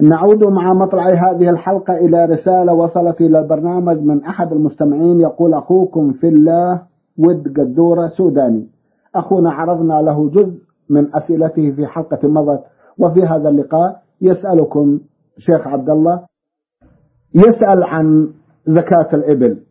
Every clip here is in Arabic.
نعود مع مطلع هذه الحلقة إلى رسالة وصلت إلى البرنامج من أحد المستمعين، يقول: أخوكم في الله ود قدورة سوداني. أخونا عرضنا له جزء من أسئلته في حلقة مضت، وفي هذا اللقاء يسألكم شيخ عبد الله، يسأل عن زكاة الإبل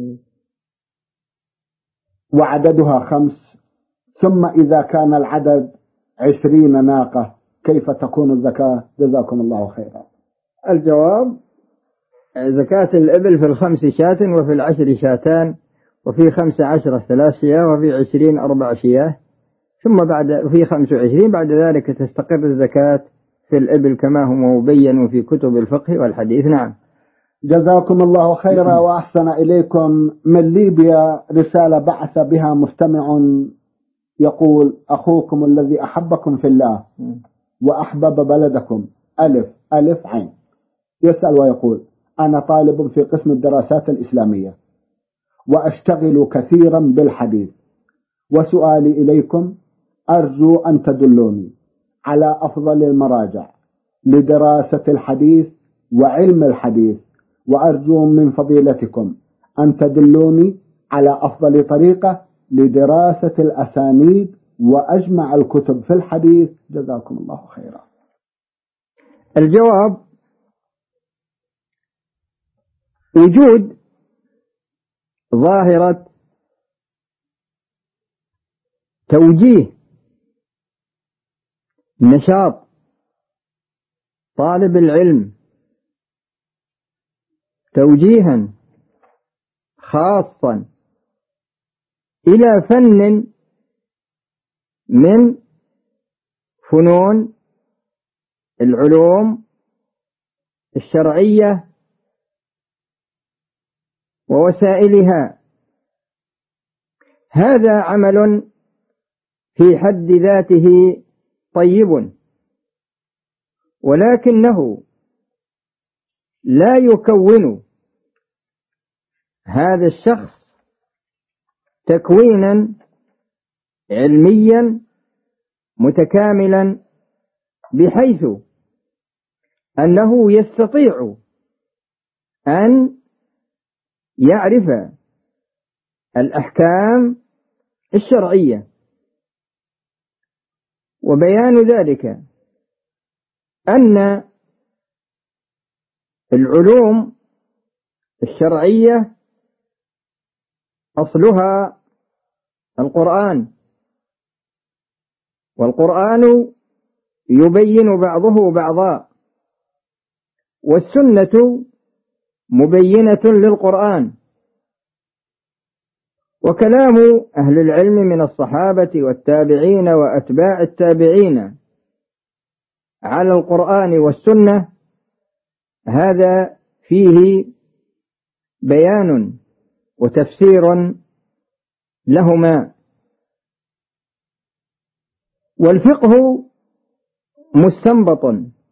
وعددها 5، ثم إذا كان العدد 20 ناقة كيف تكون الزكاة؟ جزاكم الله خيرا. الجواب: زكاة الإبل في 5 شاة، وفي 10 شاتان، وفي 15 3 شياه، وفي 20 4 شياه، ثم في 25 بعد ذلك تستقر الزكاة في الإبل كما هو مبين في كتب الفقه والحديث. نعم. جزاكم الله خيرا وأحسن إليكم. من ليبيا رسالة بعث بها مستمع يقول: أخوكم الذي أحبكم في الله وأحبب بلدكم ألف عين، يسأل ويقول: أنا طالب في قسم الدراسات الإسلامية وأشتغل كثيرا بالحديث، وسؤالي إليكم أرجو أن تدلوني على أفضل المراجع لدراسة الحديث وعلم الحديث، وأرجو من فضيلتكم أن تدلوني على أفضل طريقة لدراسة الأسانيد وأجمع الكتب في الحديث، جزاكم الله خيرا. الجواب: وجود ظاهرة توجيه نشاط طالب العلم توجيها خاصا إلى فن من فنون العلوم الشرعية ووسائلها، هذا عمل في حد ذاته طيب، ولكنه لا يكون هذا الشخص تكوينا علميا متكاملا بحيث أنه يستطيع أن يعرف الأحكام الشرعية. وبيان ذلك أن العلوم الشرعية أصلها القرآن، والقرآن يبين بعضه بعضا، والسنة مبينة للقرآن. وكلام أهل العلم من الصحابة والتابعين وأتباع التابعين على القرآن والسنة هذا فيه بيان وتفسير لهما. والفقه مستنبط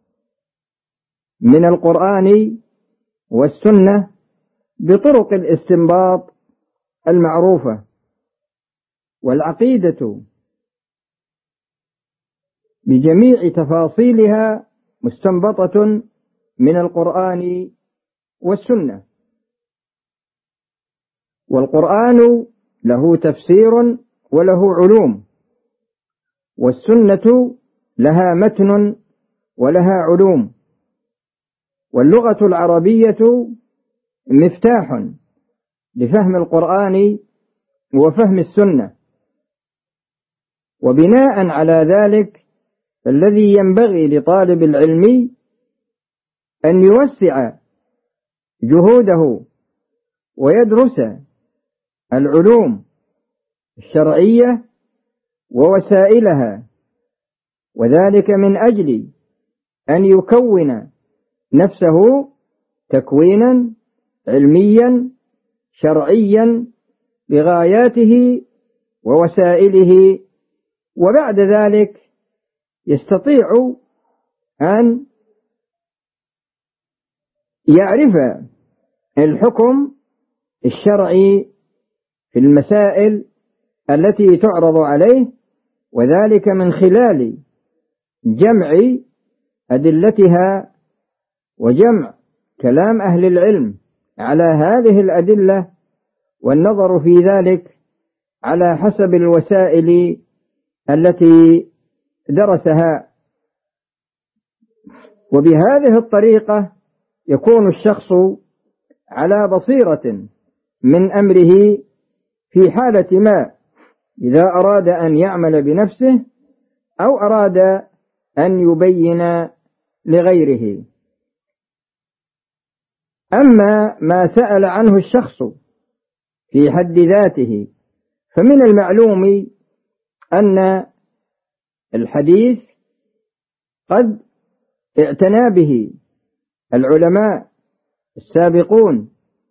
من القرآن والسنة بطرق الاستنباط المعروفة، والعقيدة بجميع تفاصيلها مستنبطة من القرآن والسنة. والقرآن له تفسير وله علوم، والسنة لها متن ولها علوم، واللغة العربية مفتاح لفهم القرآن وفهم السنة. وبناء على ذلك الذي ينبغي لطالب العلم أن يوسع جهوده ويدرس العلوم الشرعية ووسائلها، وذلك من أجل أن يكون نفسه تكوينا علميا شرعيا بغاياته ووسائله، وبعد ذلك يستطيع أن يعرف الحكم الشرعي في المسائل التي تعرض عليه، وذلك من خلال جمع أدلتها وجمع كلام أهل العلم على هذه الأدلة، والنظر في ذلك على حسب الوسائل التي درسها. وبهذه الطريقة يكون الشخص على بصيرة من أمره في حالة ما، إذا أراد أن يعمل بنفسه أو أراد أن يبين لغيره. أما ما سأل عنه الشخص في حد ذاته، فمن المعلوم أن الحديث قد اعتنى به العلماء السابقون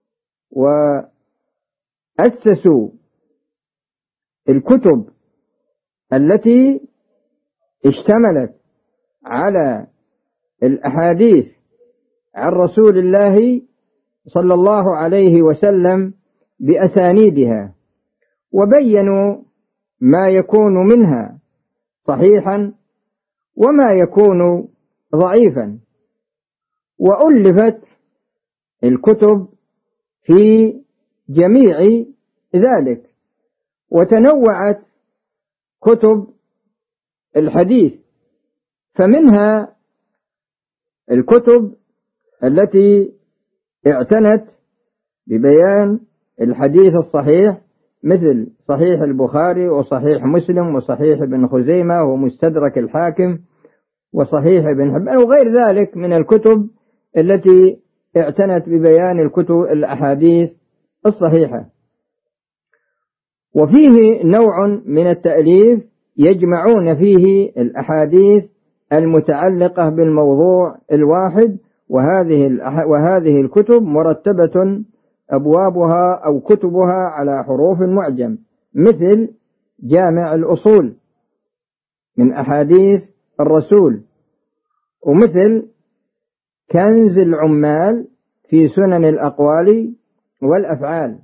وأسسوا الكتب التي اشتملت على الأحاديث عن رسول الله صلى الله عليه وسلم بأسانيدها، وبينوا ما يكون منها صحيحا وما يكون ضعيفا. وألفت الكتب في جميع ذلك، وتنوعت كتب الحديث، فمنها الكتب التي اعتنت ببيان الحديث الصحيح مثل صحيح البخاري وصحيح مسلم وصحيح ابن خزيمة ومستدرك الحاكم وصحيح ابن حبان وغير ذلك من الكتب التي اعتنت ببيان الأحاديث الصحيحة. وفيه نوع من التأليف يجمعون فيه الأحاديث المتعلقة بالموضوع الواحد، وهذه الكتب مرتبة أبوابها أو كتبها على حروف معجم، مثل جامع الأصول من أحاديث الرسول، ومثل كنز العمال في سنن الأقوال والأفعال.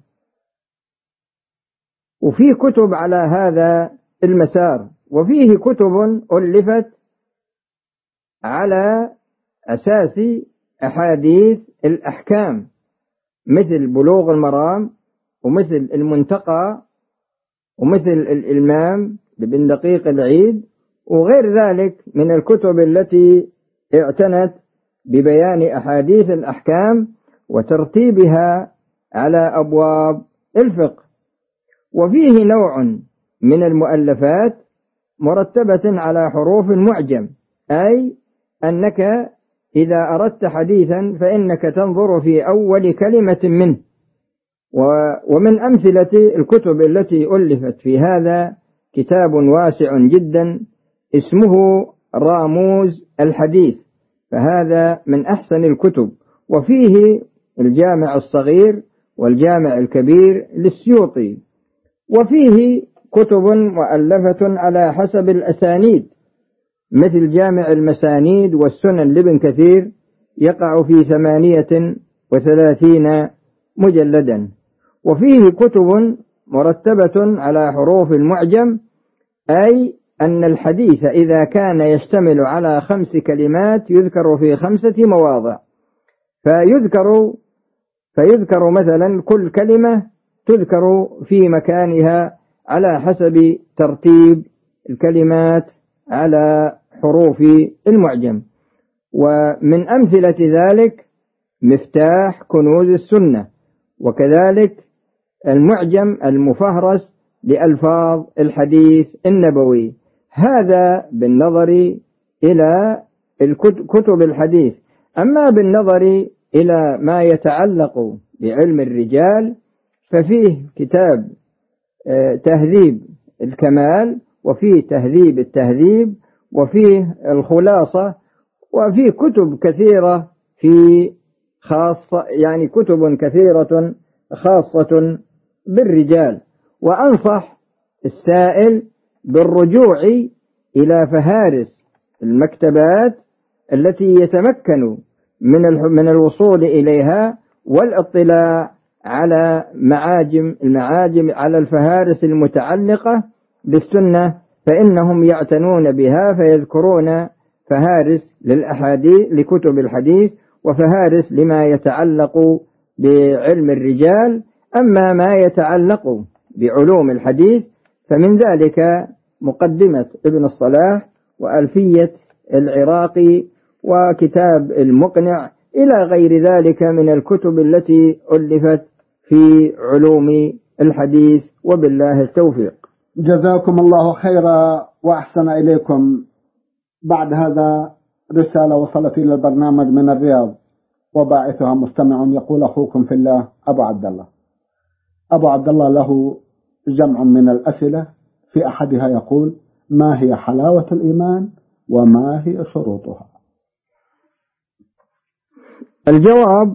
وفي كتب على هذا المسار، وفيه كتب ألفت على أساس أحاديث الأحكام مثل بلوغ المرام ومثل المنتقى ومثل الإلمام لابن دقيق العيد وغير ذلك من الكتب التي اعتنت ببيان أحاديث الأحكام وترتيبها على أبواب الفقه. وفيه نوع من المؤلفات مرتبة على حروف معجم، أي أنك إذا أردت حديثا فإنك تنظر في أول كلمة منه. ومن أمثلة الكتب التي ألفت في هذا كتاب واسع جدا اسمه راموز الحديث، فهذا من أحسن الكتب. وفيه الجامع الصغير والجامع الكبير للسيوطي. وفيه كتب مؤلفة على حسب الأسانيد مثل جامع المسانيد والسنن لابن كثير، يقع في 38 مجلدا. وفيه كتب مرتبة على حروف المعجم، أي أن الحديث إذا كان يشتمل على 5 كلمات يذكر في 5 مواضع، فيذكر مثلا كل كلمة تذكر في مكانها على حسب ترتيب الكلمات على حروف المعجم. ومن أمثلة ذلك مفتاح كنوز السنة، وكذلك المعجم المفهرس لألفاظ الحديث النبوي. هذا بالنظر إلى كتب الحديث. أما بالنظر إلى ما يتعلق بعلم الرجال ففيه كتاب تهذيب الكمال، وفيه تهذيب التهذيب، وفيه الخلاصة، وفيه كتب كثيرة في خاصة، يعني كتب كثيرة خاصة بالرجال. وأنصح السائل بالرجوع إلى فهارس المكتبات التي يتمكن من الوصول إليها والاطلاع على المعاجم على الفهارس المتعلقة بالسنة، فإنهم يعتنون بها فيذكرون فهارس لكتب الحديث وفهارس لما يتعلق بعلم الرجال. أما ما يتعلق بعلوم الحديث فمن ذلك مقدمة ابن الصلاح وألفية العراقي وكتاب المقنع إلى غير ذلك من الكتب التي ألفت في علوم الحديث، وبالله التوفيق. جزاكم الله خيرا وأحسن إليكم. بعد هذا رسالة وصلت إلى البرنامج من الرياض وباعثها مستمع يقول: أخوكم في الله أبو عبد الله. أبو عبد الله له جمع من الأسئلة، في أحدها يقول: ما هي حلاوة الإيمان وما هي شروطها؟ الجواب: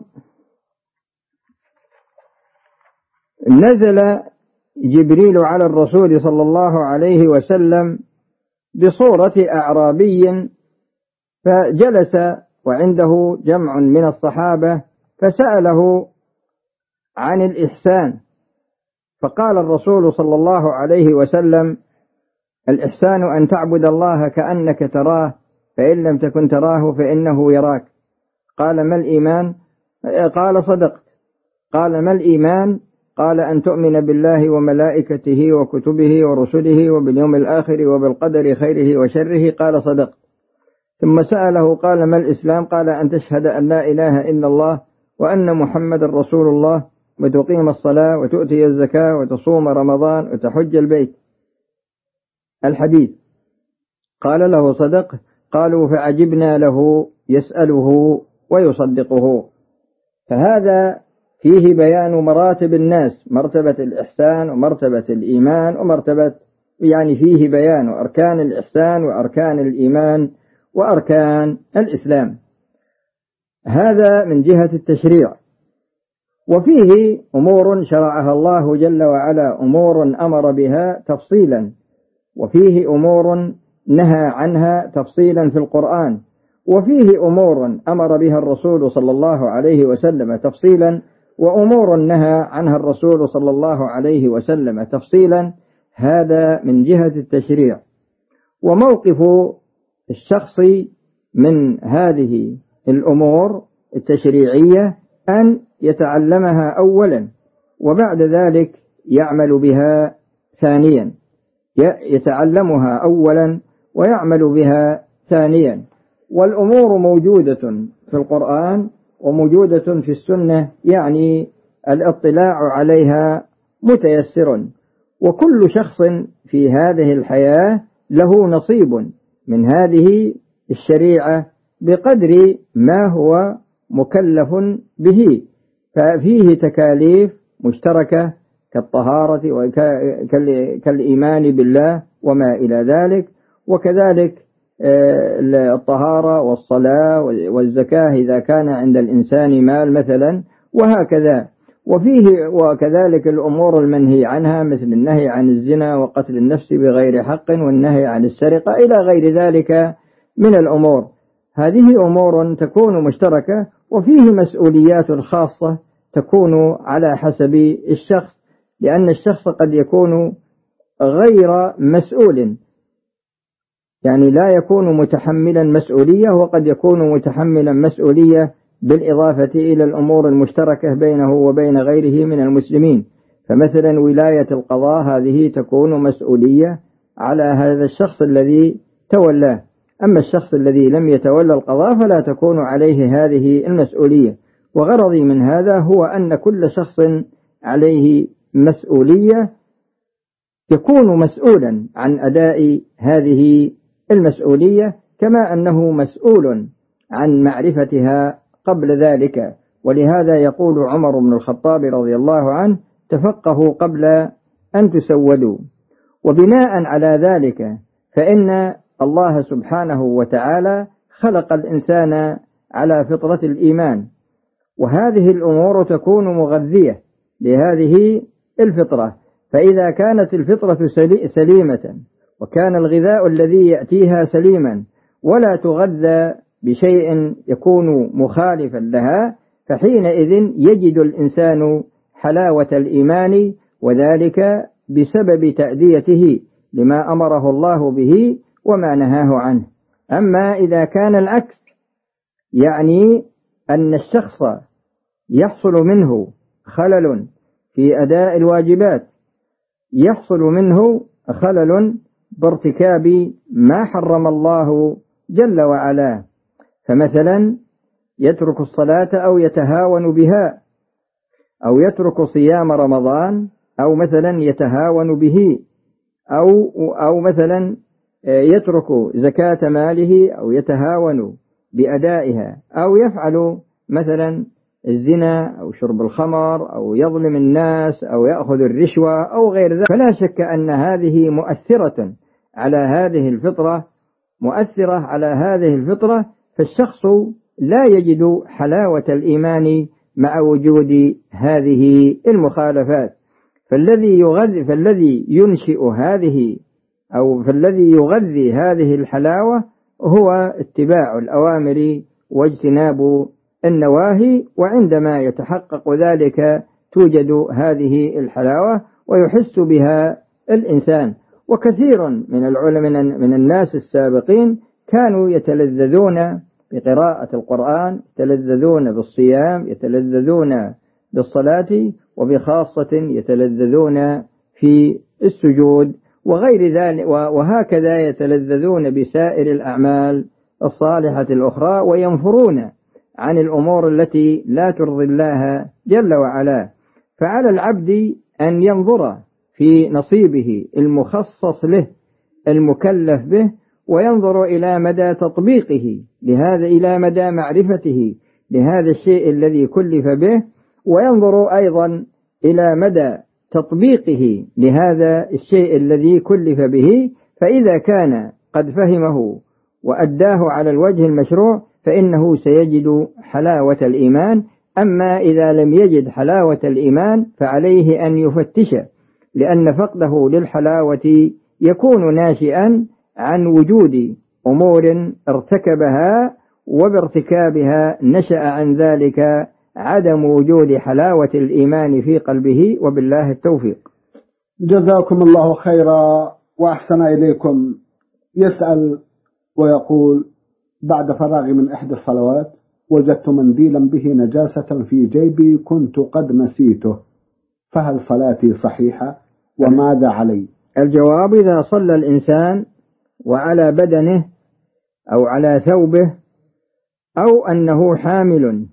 نزل جبريل على الرسول صلى الله عليه وسلم بصورة أعرابي، فجلس وعنده جمع من الصحابة فسأله عن الإحسان، فقال الرسول صلى الله عليه وسلم: الإحسان أن تعبد الله كأنك تراه، فإن لم تكن تراه فإنه يراك. قال: ما الإيمان؟ قال: صدقت. قال: ما الإيمان؟ قال: أن تؤمن بالله وملائكته وكتبه ورسله وباليوم الآخر وبالقدر خيره وشره. قال: صدقت. ثم سأله قال: ما الإسلام؟ قال: أن تشهد أن لا إله إلا الله وأن محمد رسول الله وتقيم الصلاة وتؤتي الزكاة وتصوم رمضان وتحج البيت. الحديث. قال له: صدق. قالوا: فعجبنا له يسأله ويصدقه. فهذا فيه بيان مراتب الناس، مرتبة الإحسان ومرتبة الإيمان ومرتبة، يعني فيه بيان أركان الإحسان وأركان الإيمان وأركان الإسلام. هذا من جهة التشريع. وفيه أمور شرعها الله جل وعلا، أمور أمر بها تفصيلا، وفيه أمور نهى عنها تفصيلا في القرآن، وفيه أمور أمر بها الرسول صلى الله عليه وسلم تفصيلا، وأمور نهى عنها الرسول صلى الله عليه وسلم تفصيلا. هذا من جهة التشريع. وموقف الشخص من هذه الأمور التشريعية أن يتعلمها أولا وبعد ذلك يعمل بها ثانيا، يتعلمها أولا ويعمل بها ثانيا. والأمور موجودة في القرآن وموجودة في السنة، يعني الاطلاع عليها متيسر. وكل شخص في هذه الحياة له نصيب من هذه الشريعة بقدر ما هو مكلف به، ففيه تكاليف مشتركة كالطهارة وكالإيمان بالله وما إلى ذلك، وكذلك الطهارة والصلاة والزكاة إذا كان عند الإنسان مال مثلا، وهكذا. وفيه وكذلك الأمور المنهي عنها مثل النهي عن الزنا وقتل النفس بغير حق والنهي عن السرقة إلى غير ذلك من الأمور. هذه أمور تكون مشتركة، وفيه مسؤوليات خاصة تكون على حسب الشخص، لأن الشخص قد يكون غير مسؤول، يعني لا يكون متحملا مسؤولية، وقد يكون متحملا مسؤولية بالإضافة إلى الأمور المشتركة بينه وبين غيره من المسلمين. فمثلا ولاية القضاء هذه تكون مسؤولية على هذا الشخص الذي تولاه، أما الشخص الذي لم يتولى القضاء فلا تكون عليه هذه المسؤولية. وغرضي من هذا هو أن كل شخص عليه مسؤولية يكون مسؤولا عن أداء هذه المسؤولية، كما أنه مسؤول عن معرفتها قبل ذلك. ولهذا يقول عمر بن الخطاب رضي الله عنه: تفقهوا قبل أن تسودوا. وبناء على ذلك فإن الله سبحانه وتعالى خلق الإنسان على فطرة الإيمان، وهذه الأمور تكون مغذية لهذه الفطرة. فإذا كانت الفطرة سليمة وكان الغذاء الذي يأتيها سليما ولا تغذى بشيء يكون مخالفا لها، فحينئذ يجد الإنسان حلاوة الإيمان، وذلك بسبب تأديته لما أمره الله به وما نهاه عنه. أما إذا كان العكس، يعني أن الشخص يحصل منه خلل في أداء الواجبات، يحصل منه خلل بارتكاب ما حرم الله جل وعلا، فمثلا يترك الصلاة أو يتهاون بها، أو يترك صيام رمضان، أو مثلا يتهاون به، أو مثلا يترك زكاة ماله أو يتهاون بأدائها، أو يفعل مثلا الزنا أو شرب الخمر أو يظلم الناس أو يأخذ الرشوة أو غير ذلك. فلا شك أن هذه مؤثرة على هذه الفطرة، فالشخص لا يجد حلاوة الإيمان مع وجود هذه المخالفات. فالذي يغذي هذه الحلاوة هو اتباع الأوامر واجتناب النواهي، وعندما يتحقق ذلك توجد هذه الحلاوة ويحس بها الإنسان. وكثير من العلماء من الناس السابقين كانوا يتلذذون بقراءة القرآن، يتلذذون بالصيام، يتلذذون بالصلاة، وبخاصة يتلذذون في السجود وغير ذلك، وهكذا يتلذذون بسائر الأعمال الصالحة الأخرى، وينفرون عن الأمور التي لا ترضي الله جل وعلا. فعلى العبد أن ينظر في نصيبه المخصص له المكلف به، وينظر إلى مدى تطبيقه لهذا، إلى مدى معرفته لهذا الشيء الذي كلف به، وينظر أيضا إلى مدى تطبيقه لهذا الشيء الذي كلف به. فإذا كان قد فهمه وأداه على الوجه المشروع فإنه سيجد حلاوة الإيمان. أما إذا لم يجد حلاوة الإيمان فعليه أن يفتش، لأن فقده للحلاوة يكون ناشئا عن وجود أمور ارتكبها، وبارتكابها نشأ عن ذلك عدم وجود حلاوة الإيمان في قلبه، وبالله التوفيق. جزاكم الله خيرا وأحسن إليكم. يسأل ويقول: بعد فراغي من إحدى الصلوات وجدت منديلا به نجاسة في جيبي كنت قد نسيته، فهل صلاتي صحيحة وماذا علي؟ الجواب: إذا صلى الإنسان وعلى بدنه أو على ثوبه أو أنه حامل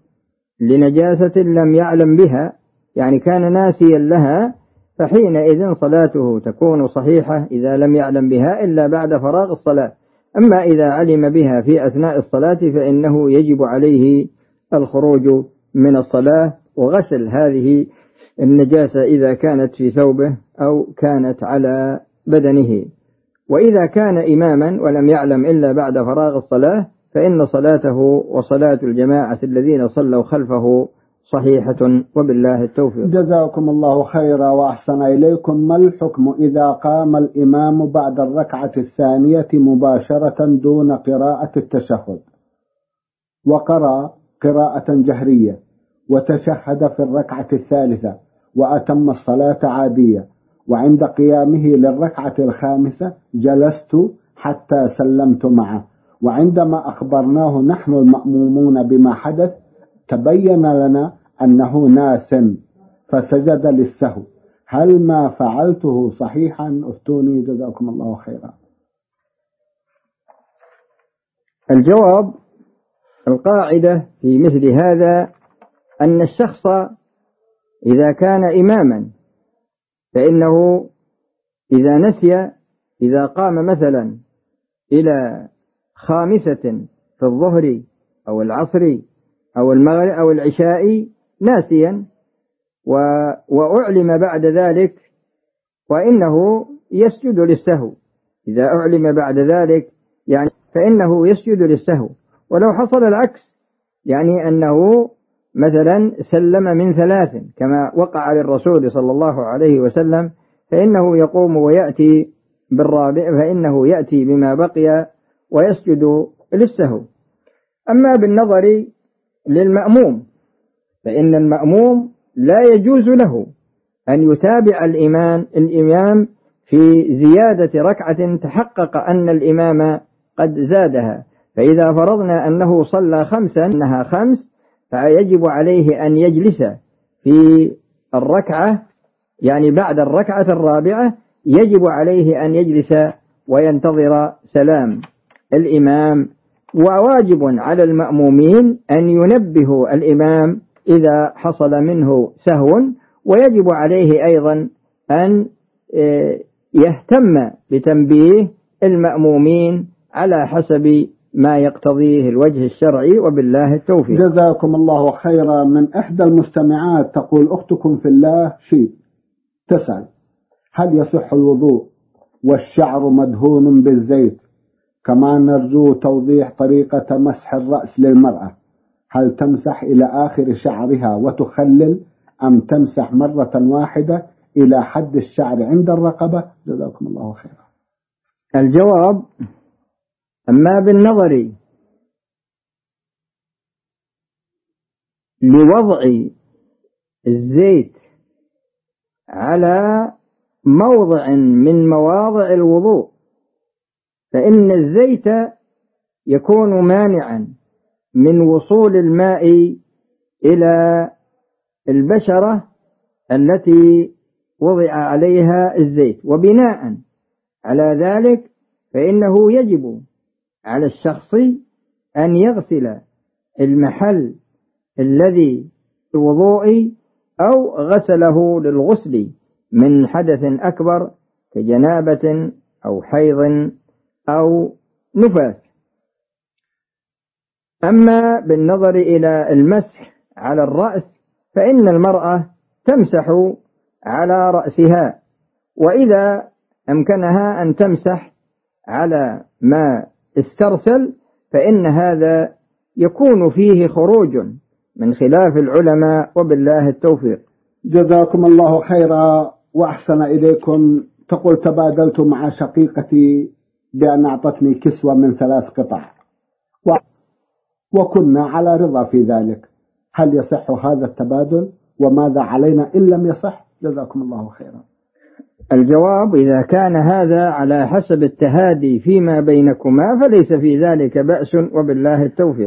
لنجاسة لم يعلم بها، يعني كان ناسيا لها، فحينئذ صلاته تكون صحيحة إذا لم يعلم بها إلا بعد فراغ الصلاة. أما إذا علم بها في أثناء الصلاة فإنه يجب عليه الخروج من الصلاة وغسل هذه النجاسة إذا كانت في ثوبه أو كانت على بدنه. وإذا كان إماما ولم يعلم إلا بعد فراغ الصلاة فإن صلاته وصلاة الجماعة الذين صلوا خلفه صحيحة، وبالله التوفيق. جزاكم الله خيرا وأحسن إليكم. ما الحكم إذا قام الإمام بعد الركعة الثانية مباشرة دون قراءة التشهد، وقرأ قراءة جهرية وتشهد في الركعة الثالثة وأتم الصلاة عادية، وعند قيامه للركعة الخامسة جلست حتى سلمت معه، وعندما أخبرناه نحن المأمومون بما حدث تبين لنا أنه ناس فسجد للسهو، هل ما فعلته صحيحا؟ أفتوني جزاكم الله خيرا. الجواب: القاعدة في مثل هذا أن الشخص إذا كان إماما فإنه إذا نسي، إذا قام مثلا إلى خامسة في الظهر أو العصر أو المغرب أو العشاء ناسيا وأعلم بعد ذلك، وإنه يسجد للسهو. إذا أعلم بعد ذلك يعني فإنه يسجد للسهو. ولو حصل العكس، يعني أنه مثلا سلم من 3 كما وقع للرسول صلى الله عليه وسلم، فإنه يقوم ويأتي بالرابع، فإنه يأتي بما بقي ويسجد للسهو. أما بالنظر للمأموم فإن المأموم لا يجوز له أن يتابع الإمام في زيادة ركعة تحقق أن الإمام قد زادها. فإذا فرضنا أنه صلى 5 أنها 5، فيجب عليه أن يجلس في الركعة، يعني بعد الركعة الرابعة يجب عليه أن يجلس وينتظر سلام الإمام. وواجب على المأمومين أن ينبهوا الإمام إذا حصل منه سهو، ويجب عليه أيضا أن يهتم بتنبيه المأمومين على حسب ما يقتضيه الوجه الشرعي، وبالله التوفيق. جزاكم الله خيرا. من إحدى المستمعات تقول: أختكم في الله شيء، تسأل: هل يصح الوضوء والشعر مدهون بالزيت؟ كما نرجو توضيح طريقة مسح الرأس للمرأة، هل تمسح إلى آخر شعرها وتخلل، أم تمسح مرة واحدة إلى حد الشعر عند الرقبة؟ جزاكم الله خيرا. الجواب: أما بالنظر لوضع الزيت على موضع من مواضع الوضوء، فإن الزيت يكون مانعا من وصول الماء إلى البشرة التي وضع عليها الزيت، وبناء على ذلك فإنه يجب على الشخص أن يغسل المحل الذي في الوضوء أو غسله للغسل من حدث أكبر كجنابة أو حيض أو نفاس. أما بالنظر إلى المسح على الرأس فإن المرأة تمسح على رأسها، وإذا أمكنها أن تمسح على ما استرسل فإن هذا يكون فيه خروج من خلاف العلماء، وبالله التوفيق. جزاكم الله خيرا وأحسن إليكم. تقول: تبادلت مع شقيقتي بأن أعطتني كسوة من 3 قطع وكنا على رضا في ذلك، هل يصح هذا التبادل؟ وماذا علينا إن لم يصح؟ جزاكم الله خيرا. الجواب: إذا كان هذا على حسب التهادي فيما بينكما فليس في ذلك بأس، وبالله التوفيق.